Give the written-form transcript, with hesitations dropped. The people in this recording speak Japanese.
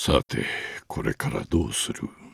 さて、これからどうする？